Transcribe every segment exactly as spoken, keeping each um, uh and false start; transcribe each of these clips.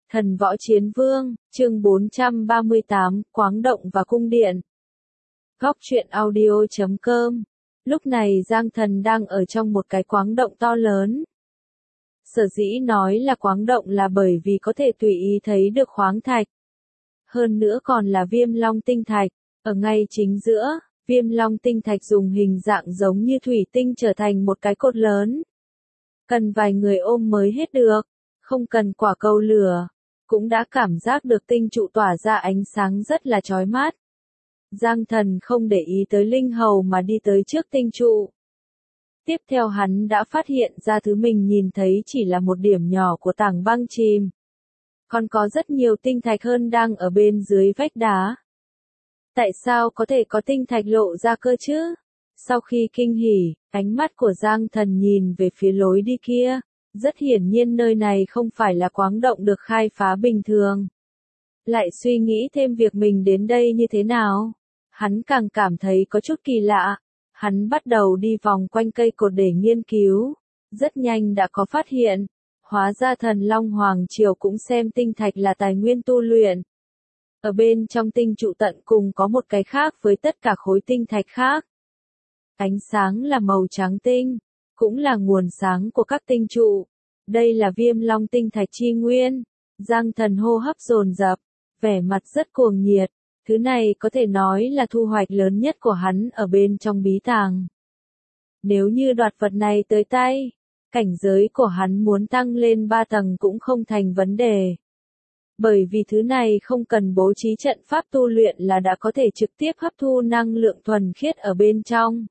Thần võ chiến vương, chương bốn trăm ba mươi tám, Quáng động và cung điện. Góc truyện audio chấm com. Lúc này Giang Thần đang ở trong một cái quáng động to lớn. Sở dĩ nói là quáng động là bởi vì có thể tùy ý thấy được khoáng thạch. Hơn nữa còn là viêm long tinh thạch, ở ngay chính giữa, viêm long tinh thạch dùng hình dạng giống như thủy tinh trở thành một cái cột lớn. Cần vài người ôm mới hết được, không cần quả cầu lửa, cũng đã cảm giác được tinh trụ tỏa ra ánh sáng rất là chói mắt. Giang Thần không để ý tới linh hầu mà đi tới trước tinh trụ. Tiếp theo hắn đã phát hiện ra thứ mình nhìn thấy chỉ là một điểm nhỏ của tảng băng chìm. Còn có rất nhiều tinh thạch hơn đang ở bên dưới vách đá. Tại sao có thể có tinh thạch lộ ra cơ chứ? Sau khi kinh hỉ, ánh mắt của Giang Thần nhìn về phía lối đi kia. Rất hiển nhiên nơi này không phải là quáng động được khai phá bình thường. Lại suy nghĩ thêm việc mình đến đây như thế nào. Hắn càng cảm thấy có chút kỳ lạ. Hắn bắt đầu đi vòng quanh cây cột để nghiên cứu. Rất nhanh đã có phát hiện. Hóa ra thần Long Hoàng Triều cũng xem tinh thạch là tài nguyên tu luyện. Ở bên trong tinh trụ tận cùng có một cái khác với tất cả khối tinh thạch khác. Ánh sáng là màu trắng tinh. Cũng là nguồn sáng của các tinh trụ. Đây là viêm long tinh thạch chi nguyên. Giang Thần hô hấp dồn dập, vẻ mặt rất cuồng nhiệt. Thứ này có thể nói là thu hoạch lớn nhất của hắn ở bên trong bí tàng. Nếu như đoạt vật này tới tay, cảnh giới của hắn muốn tăng lên ba tầng cũng không thành vấn đề. Bởi vì thứ này không cần bố trí trận pháp tu luyện là đã có thể trực tiếp hấp thu năng lượng thuần khiết ở bên trong.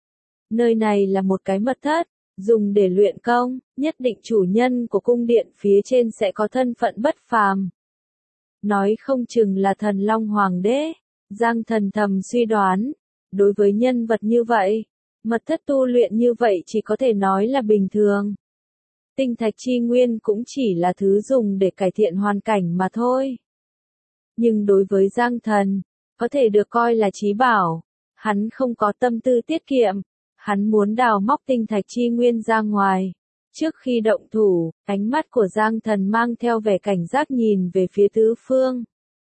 Nơi này là một cái mật thất, dùng để luyện công, nhất định chủ nhân của cung điện phía trên sẽ có thân phận bất phàm. Nói không chừng là thần Long Hoàng đế, Giang Thần thầm suy đoán. Đối với nhân vật như vậy, mật thất tu luyện như vậy chỉ có thể nói là bình thường. Tinh thạch chi nguyên cũng chỉ là thứ dùng để cải thiện hoàn cảnh mà thôi. Nhưng đối với Giang Thần, có thể được coi là chí bảo. Hắn không có tâm tư tiết kiệm. Hắn muốn đào móc tinh thạch chi nguyên ra ngoài. Trước khi động thủ, ánh mắt của Giang Thần mang theo vẻ cảnh giác nhìn về phía tứ phương.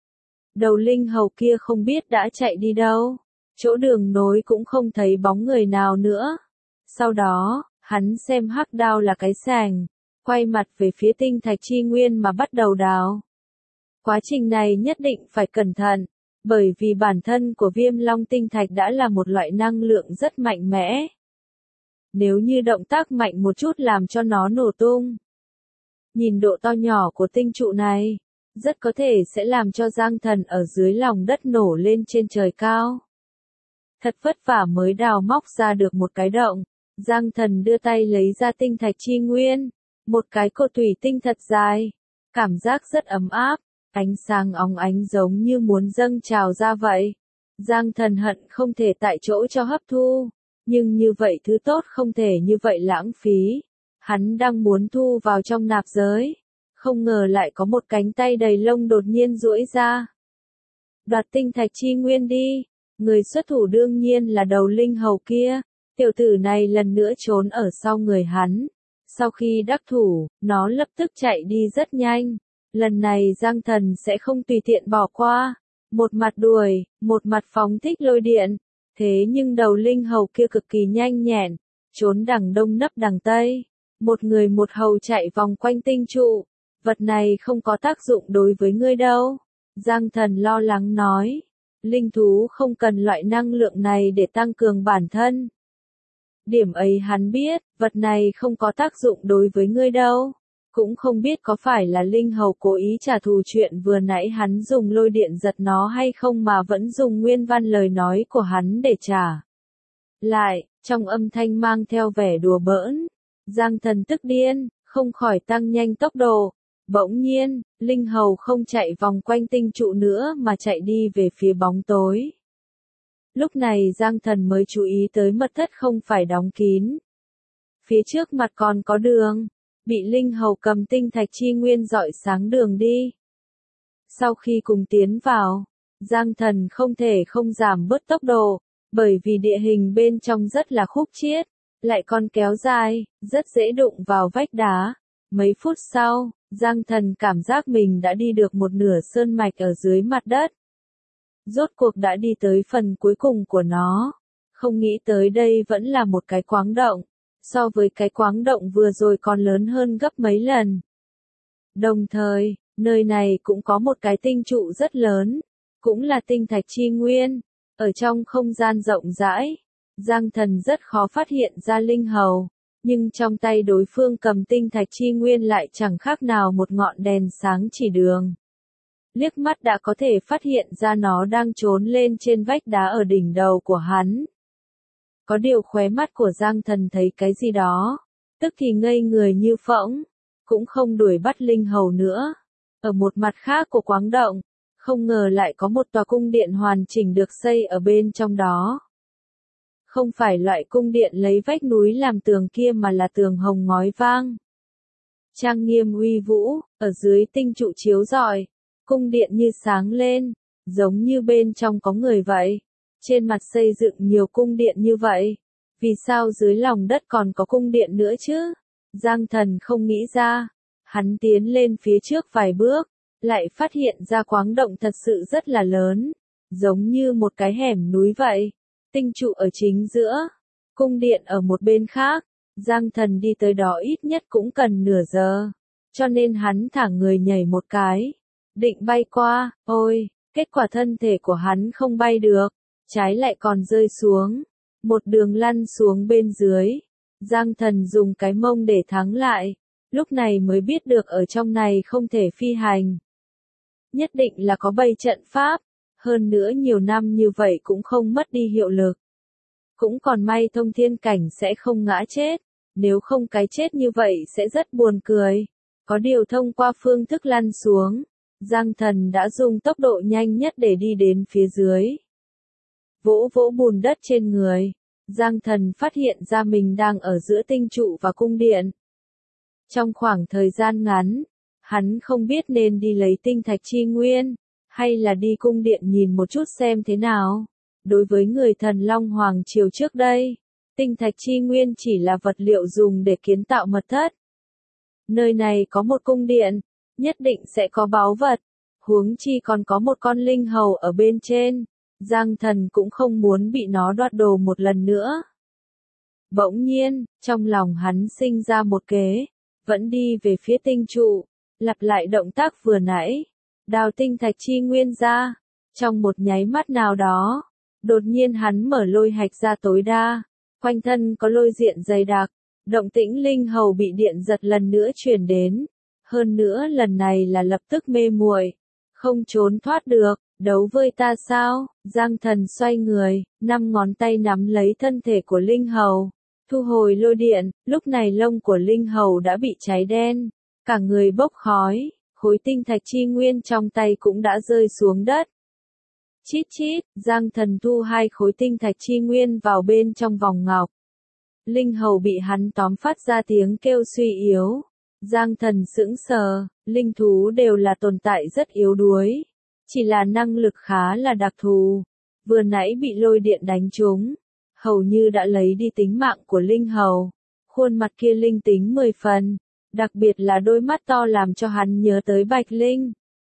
Đầu linh hầu kia không biết đã chạy đi đâu. Chỗ đường nối cũng không thấy bóng người nào nữa. Sau đó, hắn xem hắc đao là cái sàng, quay mặt về phía tinh thạch chi nguyên mà bắt đầu đào. Quá trình này nhất định phải cẩn thận. Bởi vì bản thân của viêm long tinh thạch đã là một loại năng lượng rất mạnh mẽ. Nếu như động tác mạnh một chút làm cho nó nổ tung. Nhìn độ to nhỏ của tinh trụ này, rất có thể sẽ làm cho Giang Thần ở dưới lòng đất nổ lên trên trời cao. Thật vất vả mới đào móc ra được một cái động, Giang Thần đưa tay lấy ra tinh thạch chi nguyên, một cái cột thủy tinh thật dài, cảm giác rất ấm áp. Ánh sáng óng ánh giống như muốn dâng trào ra vậy. Giang Thần hận không thể tại chỗ cho hấp thu. Nhưng như vậy thứ tốt không thể như vậy lãng phí. Hắn đang muốn thu vào trong nạp giới. Không ngờ lại có một cánh tay đầy lông đột nhiên duỗi ra. Đoạt tinh thạch chi nguyên đi. Người xuất thủ đương nhiên là đầu linh hầu kia. Tiểu tử này lần nữa trốn ở sau người hắn. Sau khi đắc thủ, nó lập tức chạy đi rất nhanh. Lần này Giang Thần sẽ không tùy tiện bỏ qua. Một mặt đuổi, một mặt phóng thích lôi điện. Thế nhưng đầu linh hầu kia cực kỳ nhanh nhẹn. Trốn đằng đông nấp đằng tây. Một người một hầu chạy vòng quanh tinh trụ. Vật này không có tác dụng đối với ngươi đâu. Giang Thần lo lắng nói. Linh thú không cần loại năng lượng này để tăng cường bản thân. Điểm ấy hắn biết, vật này không có tác dụng đối với ngươi đâu. Cũng không biết có phải là linh hầu cố ý trả thù chuyện vừa nãy hắn dùng lôi điện giật nó hay không mà vẫn dùng nguyên văn lời nói của hắn để trả. Lại, trong âm thanh mang theo vẻ đùa bỡn, Giang Thần tức điên, không khỏi tăng nhanh tốc độ. Bỗng nhiên, linh hầu không chạy vòng quanh tinh trụ nữa mà chạy đi về phía bóng tối. Lúc này Giang Thần mới chú ý tới mật thất không phải đóng kín. Phía trước mặt còn có đường. Bị linh hầu cầm tinh thạch chi nguyên rọi sáng đường đi. Sau khi cùng tiến vào, Giang Thần không thể không giảm bớt tốc độ, bởi vì địa hình bên trong rất là khúc chiết, lại còn kéo dài, rất dễ đụng vào vách đá. Mấy phút sau, Giang Thần cảm giác mình đã đi được một nửa sơn mạch ở dưới mặt đất. Rốt cuộc đã đi tới phần cuối cùng của nó. Không nghĩ tới đây vẫn là một cái quáng động. So với cái quáng động vừa rồi còn lớn hơn gấp mấy lần. Đồng thời, nơi này cũng có một cái tinh trụ rất lớn. Cũng là tinh thạch chi nguyên. Ở trong không gian rộng rãi, Giang Thần rất khó phát hiện ra linh hầu. Nhưng trong tay đối phương cầm tinh thạch chi nguyên lại chẳng khác nào một ngọn đèn sáng chỉ đường. Liếc mắt đã có thể phát hiện ra nó đang trốn lên trên vách đá ở đỉnh đầu của hắn. Có điều khóe mắt của Giang Thần thấy cái gì đó, tức thì ngây người như phỗng, cũng không đuổi bắt linh hầu nữa. Ở một mặt khác của quáng động, không ngờ lại có một tòa cung điện hoàn chỉnh được xây ở bên trong đó. Không phải loại cung điện lấy vách núi làm tường kia mà là tường hồng ngói vang. Trang nghiêm uy vũ, ở dưới tinh trụ chiếu rọi, cung điện như sáng lên, giống như bên trong có người vậy. Trên mặt xây dựng nhiều cung điện như vậy, vì sao dưới lòng đất còn có cung điện nữa chứ? Giang Thần không nghĩ ra, hắn tiến lên phía trước vài bước, lại phát hiện ra quáng động thật sự rất là lớn, giống như một cái hẻm núi vậy. Tinh trụ ở chính giữa, cung điện ở một bên khác, Giang Thần đi tới đó ít nhất cũng cần nửa giờ, cho nên hắn thả người nhảy một cái, định bay qua, ôi, kết quả thân thể của hắn không bay được, trái lại còn rơi xuống, một đường lăn xuống bên dưới. Giang Thần dùng cái mông để thắng lại, lúc này mới biết được ở trong này không thể phi hành. Nhất định là có bày trận pháp. Hơn nữa nhiều năm như vậy cũng không mất đi hiệu lực. Cũng còn may thông thiên cảnh sẽ không ngã chết, nếu không cái chết như vậy sẽ rất buồn cười. Có điều thông qua phương thức lăn xuống, Giang Thần đã dùng tốc độ nhanh nhất để đi đến phía dưới. Vỗ vỗ bùn đất trên người, Giang Thần phát hiện ra mình đang ở giữa tinh trụ và cung điện. Trong khoảng thời gian ngắn, hắn không biết nên đi lấy tinh thạch chi nguyên, hay là đi cung điện nhìn một chút xem thế nào. Đối với người thần Long Hoàng Triều trước đây, tinh thạch chi nguyên chỉ là vật liệu dùng để kiến tạo mật thất. Nơi này có một cung điện, nhất định sẽ có báu vật, huống chi còn có một con linh hầu ở bên trên. Giang Thần cũng không muốn bị nó đoạt đồ một lần nữa. Bỗng nhiên, trong lòng hắn sinh ra một kế, vẫn đi về phía tinh trụ, lặp lại động tác vừa nãy. Đào tinh thạch chi nguyên ra, trong một nháy mắt nào đó, đột nhiên hắn mở lôi hạch ra tối đa, quanh thân có lôi diện dày đặc, động tĩnh linh hầu bị điện giật lần nữa truyền đến, hơn nữa lần này là lập tức mê muội, không trốn thoát được, đấu với ta sao? Giang Thần xoay người, năm ngón tay nắm lấy thân thể của linh hầu, thu hồi lôi điện, lúc này lông của linh hầu đã bị cháy đen, cả người bốc khói. Khối tinh thạch chi nguyên trong tay cũng đã rơi xuống đất. Chít chít, Giang Thần thu hai khối tinh thạch chi nguyên vào bên trong vòng ngọc. Linh hầu bị hắn tóm phát ra tiếng kêu suy yếu. Giang Thần sững sờ, linh thú đều là tồn tại rất yếu đuối. Chỉ là năng lực khá là đặc thù. Vừa nãy bị lôi điện đánh trúng, hầu như đã lấy đi tính mạng của linh hầu. Khuôn mặt kia linh tính mười phần. Đặc biệt là đôi mắt to làm cho hắn nhớ tới Bạch Linh.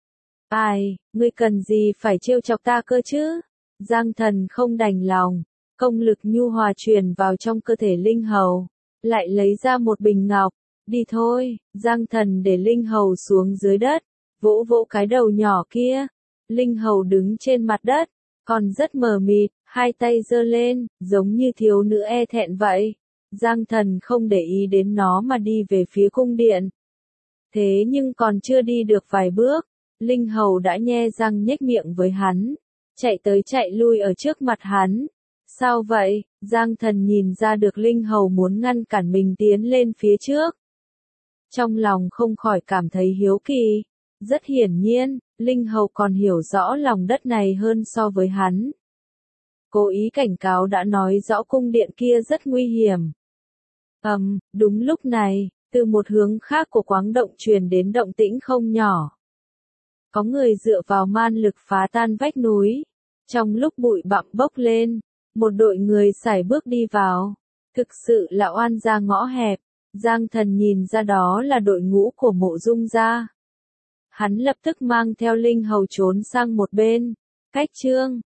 Ai, ngươi cần gì phải trêu chọc ta cơ chứ? Giang Thần không đành lòng, công lực nhu hòa truyền vào trong cơ thể linh hầu, lại lấy ra một bình ngọc, đi thôi. Giang Thần để linh hầu xuống dưới đất, vỗ vỗ cái đầu nhỏ kia. Linh hầu đứng trên mặt đất, còn rất mờ mịt, hai tay giơ lên, giống như thiếu nữ e thẹn vậy. Giang Thần không để ý đến nó mà đi về phía cung điện. Thế nhưng còn chưa đi được vài bước, linh hầu đã nhe răng nhếch miệng với hắn, chạy tới chạy lui ở trước mặt hắn. Sao vậy? Giang Thần nhìn ra được linh hầu muốn ngăn cản mình tiến lên phía trước. Trong lòng không khỏi cảm thấy hiếu kỳ. Rất hiển nhiên, linh hầu còn hiểu rõ lòng đất này hơn so với hắn. Cố ý cảnh cáo đã nói rõ cung điện kia rất nguy hiểm. Ầm, um, đúng lúc này, từ một hướng khác của quáng động truyền đến động tĩnh không nhỏ. Có người dựa vào man lực phá tan vách núi. Trong lúc bụi bặm bốc lên, một đội người sải bước đi vào. Thực sự là oan ra ngõ hẹp. Giang Thần nhìn ra đó là đội ngũ của Mộ Dung gia. Hắn lập tức mang theo Linh Hầu trốn sang một bên. Cách Trương,